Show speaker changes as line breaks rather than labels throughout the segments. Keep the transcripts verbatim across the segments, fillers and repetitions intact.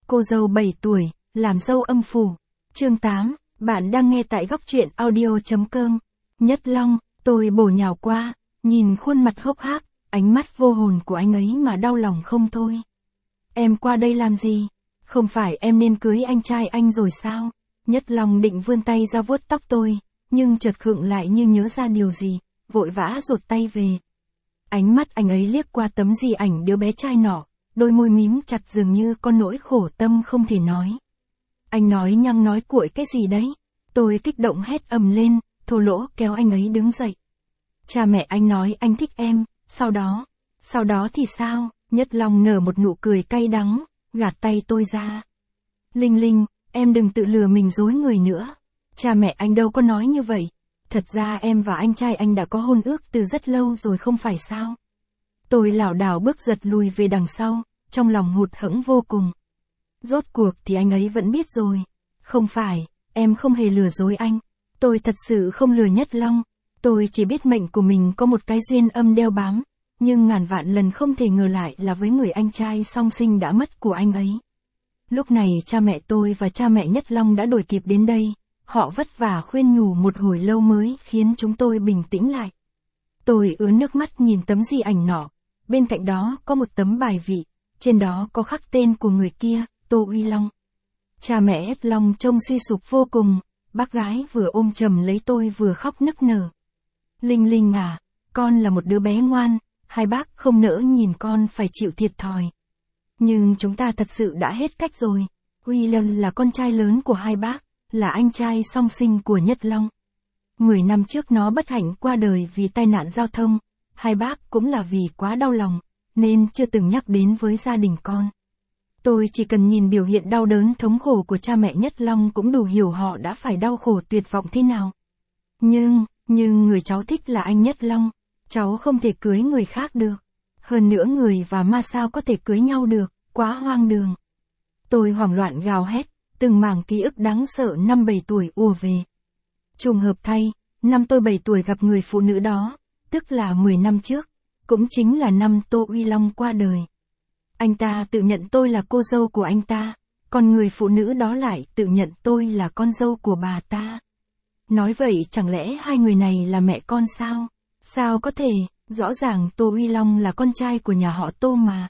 Cô dâu bảy tuổi, làm dâu âm phủ. Chương tám, bạn đang nghe tại góc truyện audio.com. Nhất Long, tôi bổ nhào qua, nhìn khuôn mặt hốc hác, ánh mắt vô hồn của anh ấy mà đau lòng không thôi. Em qua đây làm gì? Không phải em nên cưới anh trai anh rồi sao? Nhất Long định vươn tay ra vuốt tóc tôi, nhưng chợt khựng lại như nhớ ra điều gì, vội vã rụt tay về. Ánh mắt anh ấy liếc qua tấm di ảnh đứa bé trai nọ, đôi môi mím chặt dường như có nỗi khổ tâm không thể nói. Anh nói nhăng nói cuội cái gì đấy? Tôi kích động hét ầm lên, thô lỗ kéo anh ấy đứng dậy. Cha mẹ anh nói anh thích em, sau đó, sau đó thì sao? Nhất Long nở một nụ cười cay đắng, gạt tay tôi ra. Linh Linh, em đừng tự lừa mình dối người nữa. Cha mẹ anh đâu có nói như vậy. Thật ra em và anh trai anh đã có hôn ước từ rất lâu rồi không phải sao? Tôi lảo đảo bước giật lùi về đằng sau, trong lòng hụt hẫng vô cùng. Rốt cuộc thì anh ấy vẫn biết rồi. Không phải, em không hề lừa dối anh. Tôi thật sự không lừa Nhất Long. Tôi chỉ biết mệnh của mình có một cái duyên âm đeo bám, nhưng ngàn vạn lần không thể ngờ lại là với người anh trai song sinh đã mất của anh ấy. Lúc này cha mẹ tôi và cha mẹ Nhất Long đã đuổi kịp đến đây. Họ vất vả khuyên nhủ một hồi lâu mới khiến chúng tôi bình tĩnh lại. Tôi ứa nước mắt nhìn tấm di ảnh nọ. Bên cạnh đó có một tấm bài vị, trên đó có khắc tên của người kia, Tô Uy Long. Cha mẹ Nhất Long trông suy sụp vô cùng, bác gái vừa ôm chầm lấy tôi vừa khóc nức nở. Linh Linh à, con là một đứa bé ngoan, hai bác không nỡ nhìn con phải chịu thiệt thòi. Nhưng chúng ta thật sự đã hết cách rồi. Uy Long là con trai lớn của hai bác, là anh trai song sinh của Nhất Long. Mười năm trước nó bất hạnh qua đời vì tai nạn giao thông, hai bác cũng là vì quá đau lòng, nên chưa từng nhắc đến với gia đình con. Tôi chỉ cần nhìn biểu hiện đau đớn thống khổ của cha mẹ Nhất Long cũng đủ hiểu họ đã phải đau khổ tuyệt vọng thế nào. Nhưng, nhưng người cháu thích là anh Nhất Long, cháu không thể cưới người khác được. Hơn nữa người và ma sao có thể cưới nhau được, quá hoang đường. Tôi hoảng loạn gào hét, từng mảng ký ức đáng sợ năm bảy tuổi ùa về. Trùng hợp thay, năm tôi bảy tuổi gặp người phụ nữ đó, tức là mười năm trước, cũng chính là năm Tô Uy Long qua đời. Anh ta tự nhận tôi là cô dâu của anh ta, còn người phụ nữ đó lại tự nhận tôi là con dâu của bà ta. Nói vậy chẳng lẽ hai người này là mẹ con sao? Sao có thể, rõ ràng Tô Uy Long là con trai của nhà họ Tô mà.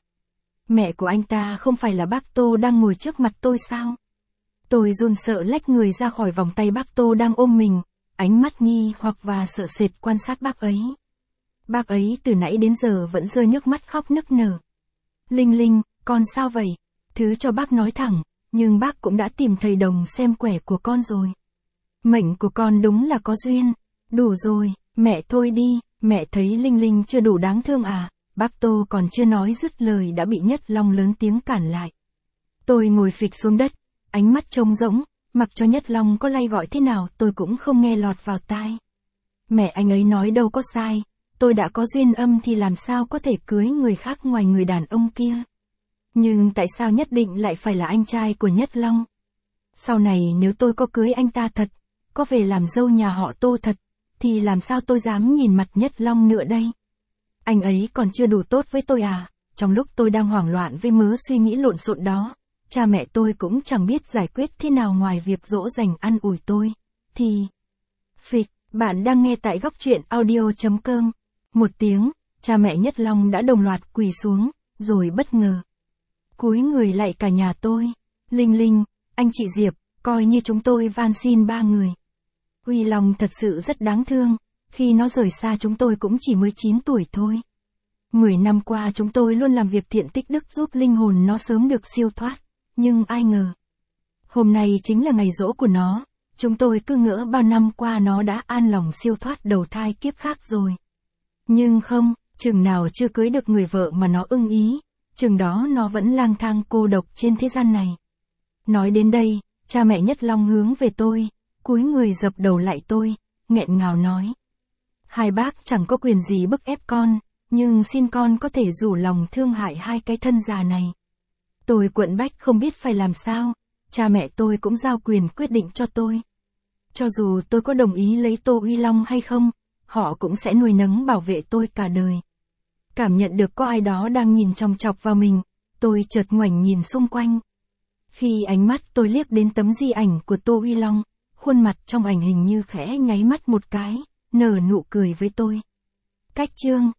Mẹ của anh ta không phải là bác Tô đang ngồi trước mặt tôi sao? Tôi run sợ lách người ra khỏi vòng tay bác Tô đang ôm mình, ánh mắt nghi hoặc và sợ sệt quan sát bác ấy. Bác ấy từ nãy đến giờ vẫn rơi nước mắt khóc nức nở. Linh Linh, con sao vậy? Thứ cho bác nói thẳng, nhưng bác cũng đã tìm thầy đồng xem quẻ của con rồi. Mệnh của con đúng là có duyên. Đủ rồi, mẹ thôi đi, mẹ thấy Linh Linh chưa đủ đáng thương à? Bác Tô còn chưa nói dứt lời đã bị Nhất Long lớn tiếng cản lại. Tôi ngồi phịch xuống đất, ánh mắt trống rỗng, mặc cho Nhất Long có lay gọi thế nào tôi cũng không nghe lọt vào tai. Mẹ anh ấy nói đâu có sai, tôi đã có duyên âm thì làm sao có thể cưới người khác ngoài người đàn ông kia. Nhưng tại sao nhất định lại phải là anh trai của Nhất Long? Sau này nếu tôi có cưới anh ta thật, có về làm dâu nhà họ Tô thật, thì làm sao tôi dám nhìn mặt Nhất Long nữa đây? Anh ấy còn chưa đủ tốt với tôi à? Trong lúc tôi đang hoảng loạn với mớ suy nghĩ lộn xộn đó, cha mẹ tôi cũng chẳng biết giải quyết thế nào ngoài việc dỗ dành ăn ủi tôi. Thì... Phịch, bạn đang nghe tại góc truyện audio.com. Một tiếng, cha mẹ Nhất Long đã đồng loạt quỳ xuống, rồi bất ngờ cúi người lại cả nhà tôi. Linh Linh, anh chị Diệp, coi như chúng tôi van xin ba người. Uy Long thật sự rất đáng thương, khi nó rời xa chúng tôi cũng chỉ mới chín tuổi thôi. Mười năm qua chúng tôi luôn làm việc thiện tích đức giúp linh hồn nó sớm được siêu thoát, nhưng ai ngờ. Hôm nay chính là ngày giỗ của nó, chúng tôi cứ ngỡ bao năm qua nó đã an lòng siêu thoát đầu thai kiếp khác rồi. Nhưng không, chừng nào chưa cưới được người vợ mà nó ưng ý, chừng đó nó vẫn lang thang cô độc trên thế gian này. Nói đến đây, cha mẹ Nhất Long hướng về tôi, cúi người dập đầu lại tôi, nghẹn ngào nói. Hai bác chẳng có quyền gì bức ép con, nhưng xin con có thể rủ lòng thương hại hai cái thân già này. Tôi quẫn bách không biết phải làm sao, cha mẹ tôi cũng giao quyền quyết định cho tôi. Cho dù tôi có đồng ý lấy Tô Uy Long hay không, họ cũng sẽ nuôi nấng bảo vệ tôi cả đời. Cảm nhận được có ai đó đang nhìn chòng chọc vào mình, tôi chợt ngoảnh nhìn xung quanh. Khi ánh mắt tôi liếc đến tấm di ảnh của Tô Uy Long, khuôn mặt trong ảnh hình như khẽ nháy mắt một cái, nở nụ cười với tôi. Cách chương